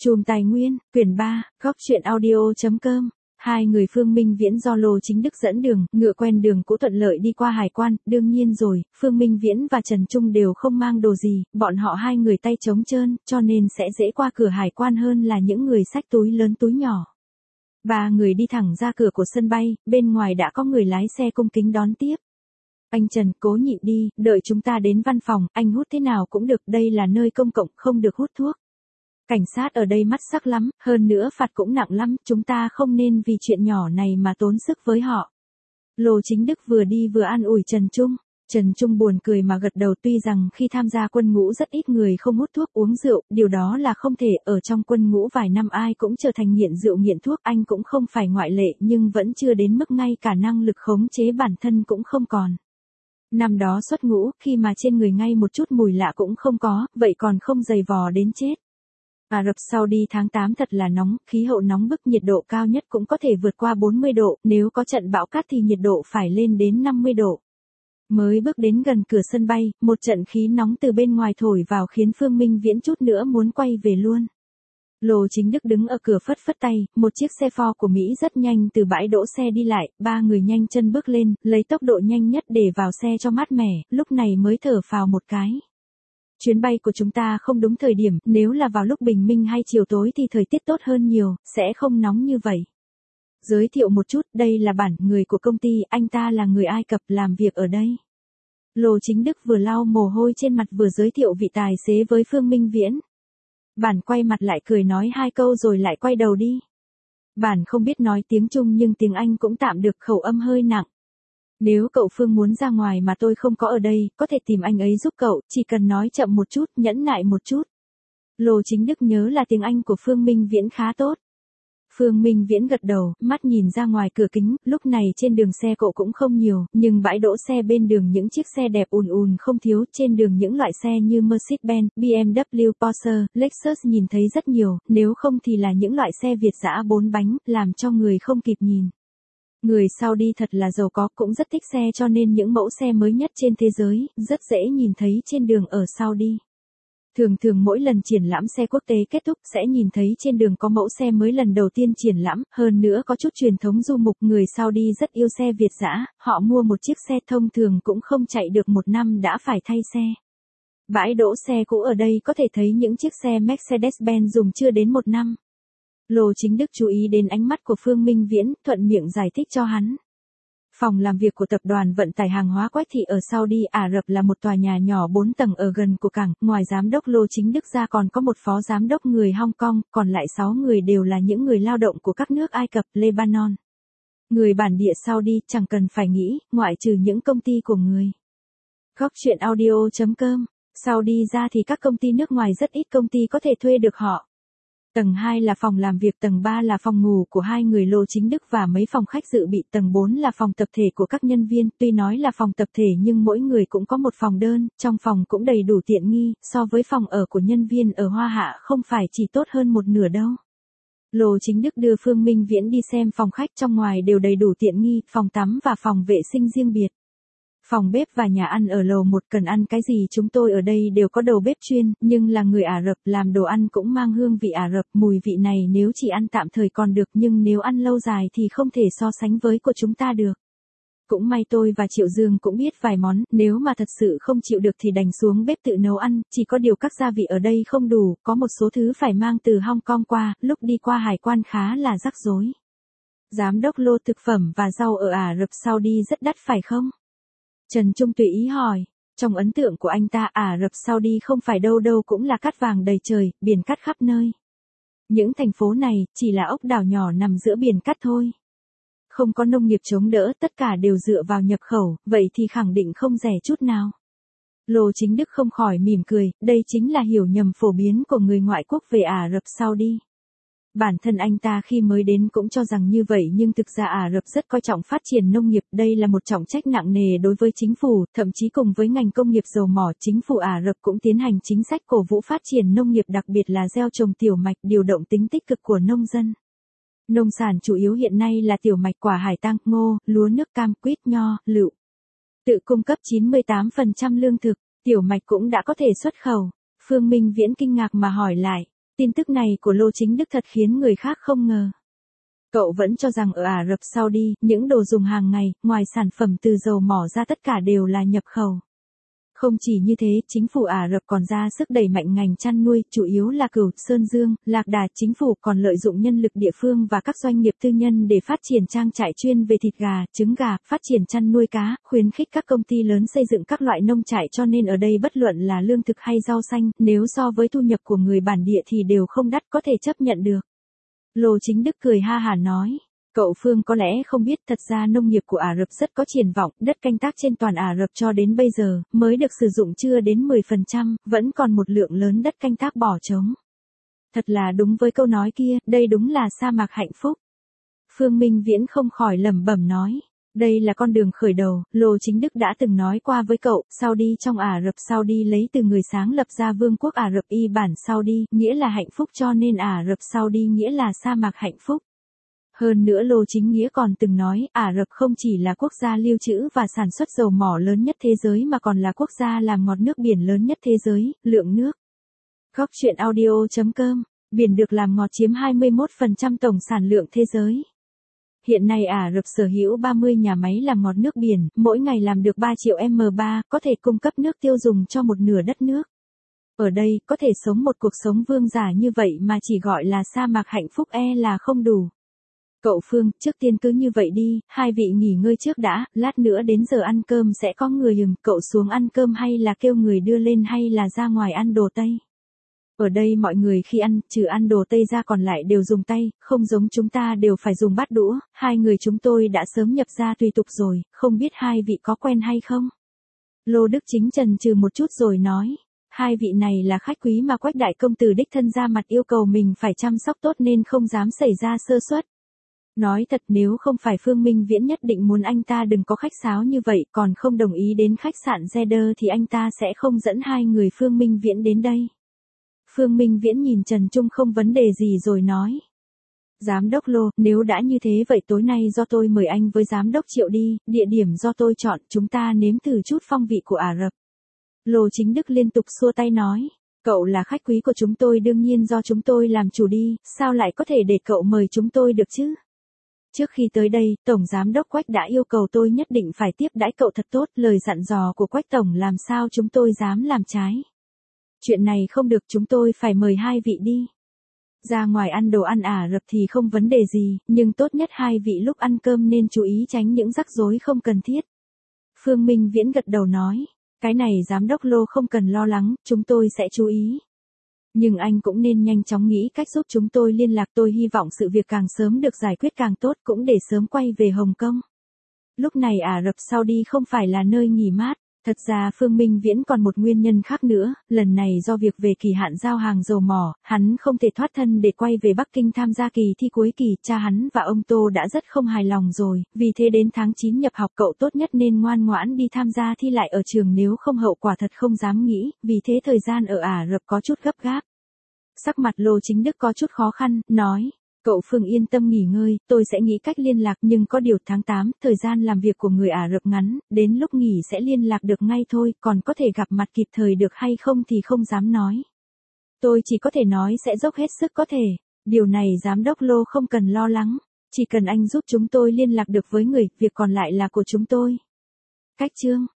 Chùm Tài Nguyên, quyển 3, góc truyện audio.com. Hai người Phương Minh Viễn do Lô Chính Đức dẫn đường, ngựa quen đường cũ thuận lợi đi qua hải quan, đương nhiên rồi, Phương Minh Viễn và Trần Trung đều không mang đồ gì, bọn họ hai người tay trống trơn, cho nên sẽ dễ qua cửa hải quan hơn là những người xách túi lớn túi nhỏ. Ba người đi thẳng ra cửa của sân bay, bên ngoài đã có người lái xe cung kính đón tiếp. Anh Trần, cố nhịn đi, đợi chúng ta đến văn phòng, anh hút thế nào cũng được, đây là nơi công cộng, không được hút thuốc. Cảnh sát ở đây mắt sắc lắm, hơn nữa phạt cũng nặng lắm, chúng ta không nên vì chuyện nhỏ này mà tốn sức với họ. Lô Chính Đức vừa đi vừa an ủi Trần Trung. Trần Trung buồn cười mà gật đầu, tuy rằng khi tham gia quân ngũ rất ít người không hút thuốc uống rượu, điều đó là không thể, ở trong quân ngũ vài năm ai cũng trở thành nghiện rượu nghiện thuốc, anh cũng không phải ngoại lệ nhưng vẫn chưa đến mức ngay cả năng lực khống chế bản thân cũng không còn. Năm đó xuất ngũ, khi mà trên người ngay một chút mùi lạ cũng không có, vậy còn không dày vò đến chết. Ả Rập Saudi tháng 8 thật là nóng, khí hậu nóng bức, nhiệt độ cao nhất cũng có thể vượt qua 40 độ, nếu có trận bão cát thì nhiệt độ phải lên đến 50 độ. Mới bước đến gần cửa sân bay, một trận khí nóng từ bên ngoài thổi vào khiến Phương Minh Viễn chút nữa muốn quay về luôn. Lô Chính Đức đứng ở cửa phất phất tay, một chiếc xe Ford của Mỹ rất nhanh từ bãi đỗ xe đi lại, ba người nhanh chân bước lên, lấy tốc độ nhanh nhất để vào xe cho mát mẻ, lúc này mới thở phào một cái. Chuyến bay của chúng ta không đúng thời điểm, nếu là vào lúc bình minh hay chiều tối thì thời tiết tốt hơn nhiều, sẽ không nóng như vậy. Giới thiệu một chút, đây là Bản, người của công ty, anh ta là người Ai Cập làm việc ở đây. Lô Chính Đức vừa lau mồ hôi trên mặt vừa giới thiệu vị tài xế với Phương Minh Viễn. Bản quay mặt lại cười nói hai câu rồi lại quay đầu đi. Bản không biết nói tiếng Trung nhưng tiếng Anh cũng tạm được, khẩu âm hơi nặng. Nếu cậu Phương muốn ra ngoài mà tôi không có ở đây, có thể tìm anh ấy giúp cậu, chỉ cần nói chậm một chút, nhẫn nại một chút. Lô Chính Đức nhớ là tiếng Anh của Phương Minh Viễn khá tốt. Phương Minh Viễn gật đầu, mắt nhìn ra ngoài cửa kính, lúc này trên đường xe cộ cũng không nhiều, nhưng bãi đỗ xe bên đường những chiếc xe đẹp ùn ùn không thiếu, trên đường những loại xe như Mercedes-Benz, BMW, Porsche, Lexus nhìn thấy rất nhiều, nếu không thì là những loại xe Việt dã 4 bánh, làm cho người không kịp nhìn. Người Saudi thật là giàu có, cũng rất thích xe cho nên những mẫu xe mới nhất trên thế giới, rất dễ nhìn thấy trên đường ở Saudi. Thường mỗi lần triển lãm xe quốc tế kết thúc sẽ nhìn thấy trên đường có mẫu xe mới lần đầu tiên triển lãm, hơn nữa có chút truyền thống du mục, người Saudi rất yêu xe Việt dã, họ mua một chiếc xe thông thường cũng không chạy được một năm đã phải thay xe. Bãi đỗ xe cũ ở đây có thể thấy những chiếc xe Mercedes-Benz dùng chưa đến một năm. Lô Chính Đức chú ý đến ánh mắt của Phương Minh Viễn, thuận miệng giải thích cho hắn. Phòng làm việc của tập đoàn vận tải hàng hóa Quách Thị ở Saudi Ả Rập là một tòa nhà nhỏ 4 tầng ở gần của cảng, ngoài giám đốc Lô Chính Đức ra còn có một phó giám đốc người Hong Kong, còn lại 6 người đều là những người lao động của các nước Ai Cập, Lebanon. Người bản địa Saudi chẳng cần phải nghĩ, ngoại trừ những công ty của người. Góc truyện audio.com. Saudi ra thì các công ty nước ngoài rất ít công ty có thể thuê được họ. Tầng 2 là phòng làm việc, tầng 3 là phòng ngủ của hai người Lô Chính Đức và mấy phòng khách dự bị, tầng 4 là phòng tập thể của các nhân viên, tuy nói là phòng tập thể nhưng mỗi người cũng có một phòng đơn, trong phòng cũng đầy đủ tiện nghi, so với phòng ở của nhân viên ở Hoa Hạ không phải chỉ tốt hơn một nửa đâu. Lô Chính Đức đưa Phương Minh Viễn đi xem phòng khách, trong ngoài đều đầy đủ tiện nghi, phòng tắm và phòng vệ sinh riêng biệt. Phòng bếp và nhà ăn ở lầu 1, cần ăn cái gì chúng tôi ở đây đều có đầu bếp chuyên, nhưng là người Ả Rập làm đồ ăn cũng mang hương vị Ả Rập, mùi vị này nếu chỉ ăn tạm thời còn được nhưng nếu ăn lâu dài thì không thể so sánh với của chúng ta được. Cũng may tôi và Triệu Dương cũng biết vài món, nếu mà thật sự không chịu được thì đành xuống bếp tự nấu ăn, chỉ có điều các gia vị ở đây không đủ, có một số thứ phải mang từ Hong Kong qua, lúc đi qua hải quan khá là rắc rối. Giám đốc Lô, thực phẩm và rau ở Ả Rập Saudi rất đắt phải không? Trần Trung tùy ý hỏi, trong ấn tượng của anh ta Ả Rập Saudi không phải đâu đâu cũng là cát vàng đầy trời, biển cát khắp nơi. Những thành phố này chỉ là ốc đảo nhỏ nằm giữa biển cát thôi. Không có nông nghiệp chống đỡ, tất cả đều dựa vào nhập khẩu, vậy thì khẳng định không rẻ chút nào. Lô Chính Đức không khỏi mỉm cười, đây chính là hiểu nhầm phổ biến của người ngoại quốc về Ả Rập Saudi. Bản thân anh ta khi mới đến cũng cho rằng như vậy nhưng thực ra Ả Rập rất coi trọng phát triển nông nghiệp, đây là một trọng trách nặng nề đối với chính phủ, thậm chí cùng với ngành công nghiệp dầu mỏ, chính phủ Ả Rập cũng tiến hành chính sách cổ vũ phát triển nông nghiệp, đặc biệt là gieo trồng tiểu mạch, điều động tính tích cực của nông dân. Nông sản chủ yếu hiện nay là tiểu mạch, quả hải tang, ngô, lúa nước, cam, quýt, nho, lựu. Tự cung cấp 98% lương thực, tiểu mạch cũng đã có thể xuất khẩu. Phương Minh Viễn kinh ngạc mà hỏi lại. Tin tức này của Lô Chính Đức thật khiến người khác không ngờ. Cậu vẫn cho rằng ở Ả Rập Saudi, những đồ dùng hàng ngày, ngoài sản phẩm từ dầu mỏ ra tất cả đều là nhập khẩu. Không chỉ như thế, chính phủ Ả Rập còn ra sức đẩy mạnh ngành chăn nuôi, chủ yếu là cừu, sơn dương, lạc đà. Chính phủ còn lợi dụng nhân lực địa phương và các doanh nghiệp tư nhân để phát triển trang trại chuyên về thịt gà, trứng gà, phát triển chăn nuôi cá, khuyến khích các công ty lớn xây dựng các loại nông trại, cho nên ở đây bất luận là lương thực hay rau xanh, nếu so với thu nhập của người bản địa thì đều không đắt, có thể chấp nhận được. Lô Chính Đức cười ha hả nói. Cậu Phương có lẽ không biết, thật ra nông nghiệp của Ả Rập rất có triển vọng, đất canh tác trên toàn Ả Rập cho đến bây giờ, mới được sử dụng chưa đến 10%, vẫn còn một lượng lớn đất canh tác bỏ trống. Thật là đúng với câu nói kia, đây đúng là sa mạc hạnh phúc. Phương Minh Viễn không khỏi lẩm bẩm nói. Đây là con đường khởi đầu, Lô Chính Đức đã từng nói qua với cậu, Saudi trong Ả Rập Saudi lấy từ người sáng lập ra vương quốc Ả Rập y bản Saudi, nghĩa là hạnh phúc cho nên Ả Rập Saudi nghĩa là sa mạc hạnh phúc. Hơn nữa Lô Chính Nghĩa còn từng nói, Ả Rập không chỉ là quốc gia lưu trữ và sản xuất dầu mỏ lớn nhất thế giới mà còn là quốc gia làm ngọt nước biển lớn nhất thế giới, lượng nước. Góc truyện audio.com, biển được làm ngọt chiếm 21% tổng sản lượng thế giới. Hiện nay Ả Rập sở hữu 30 nhà máy làm ngọt nước biển, mỗi ngày làm được 3 triệu m3, có thể cung cấp nước tiêu dùng cho một nửa đất nước. Ở đây, có thể sống một cuộc sống vương giả như vậy mà chỉ gọi là sa mạc hạnh phúc là không đủ. Cậu Phương, trước tiên cứ như vậy đi, hai vị nghỉ ngơi trước đã, lát nữa đến giờ ăn cơm sẽ có người cậu xuống ăn cơm hay là kêu người đưa lên hay là ra ngoài ăn đồ Tây. Ở đây mọi người khi ăn, trừ ăn đồ Tây ra còn lại đều dùng tay, không giống chúng ta đều phải dùng bát đũa, hai người chúng tôi đã sớm nhập gia tùy tục rồi, không biết hai vị có quen hay không? Lô Đức Chính chần chừ một chút rồi nói. Hai vị này là khách quý mà Quách đại công tử đích thân ra mặt yêu cầu mình phải chăm sóc tốt nên không dám xảy ra sơ suất. Nói thật nếu không phải Phương Minh Viễn nhất định muốn anh ta đừng có khách sáo như vậy còn không đồng ý đến khách sạn Zeder thì anh ta sẽ không dẫn hai người Phương Minh Viễn đến đây. Phương Minh Viễn nhìn Trần Trung không vấn đề gì rồi nói. Giám đốc Lô, nếu đã như thế vậy tối nay do tôi mời anh với giám đốc Triệu đi, địa điểm do tôi chọn, chúng ta nếm thử chút phong vị của Ả Rập. Lô Chính Đức liên tục xua tay nói. Cậu là khách quý của chúng tôi đương nhiên do chúng tôi làm chủ đi, sao lại có thể để cậu mời chúng tôi được chứ? Trước khi tới đây, Tổng Giám đốc Quách đã yêu cầu tôi nhất định phải tiếp đãi cậu thật tốt, lời dặn dò của Quách Tổng làm sao chúng tôi dám làm trái. Chuyện này không được, chúng tôi phải mời hai vị đi. Ra ngoài ăn đồ ăn Ả Rập thì không vấn đề gì, nhưng tốt nhất hai vị lúc ăn cơm nên chú ý tránh những rắc rối không cần thiết. Phương Minh Viễn gật đầu nói, cái này Giám đốc Lô không cần lo lắng, chúng tôi sẽ chú ý. Nhưng anh cũng nên nhanh chóng nghĩ cách giúp chúng tôi liên lạc, tôi hy vọng sự việc càng sớm được giải quyết càng tốt cũng để sớm quay về Hồng Kông. Lúc này Ả Rập Saudi không phải là nơi nghỉ mát, thật ra Phương Minh Viễn còn một nguyên nhân khác nữa, lần này do việc về kỳ hạn giao hàng dầu mỏ, hắn không thể thoát thân để quay về Bắc Kinh tham gia kỳ thi cuối kỳ, cha hắn và ông Tô đã rất không hài lòng rồi, vì thế đến tháng 9 nhập học cậu tốt nhất nên ngoan ngoãn đi tham gia thi lại ở trường nếu không hậu quả thật không dám nghĩ, vì thế thời gian ở Ả Rập có chút gấp gáp. Sắc mặt Lô Chính Đức có chút khó khăn, nói, cậu Phương yên tâm nghỉ ngơi, tôi sẽ nghĩ cách liên lạc nhưng có điều tháng 8, thời gian làm việc của người Ả Rập ngắn, đến lúc nghỉ sẽ liên lạc được ngay thôi, còn có thể gặp mặt kịp thời được hay không thì không dám nói. Tôi chỉ có thể nói sẽ dốc hết sức có thể, điều này Giám đốc Lô không cần lo lắng, chỉ cần anh giúp chúng tôi liên lạc được với người, việc còn lại là của chúng tôi. Cách chương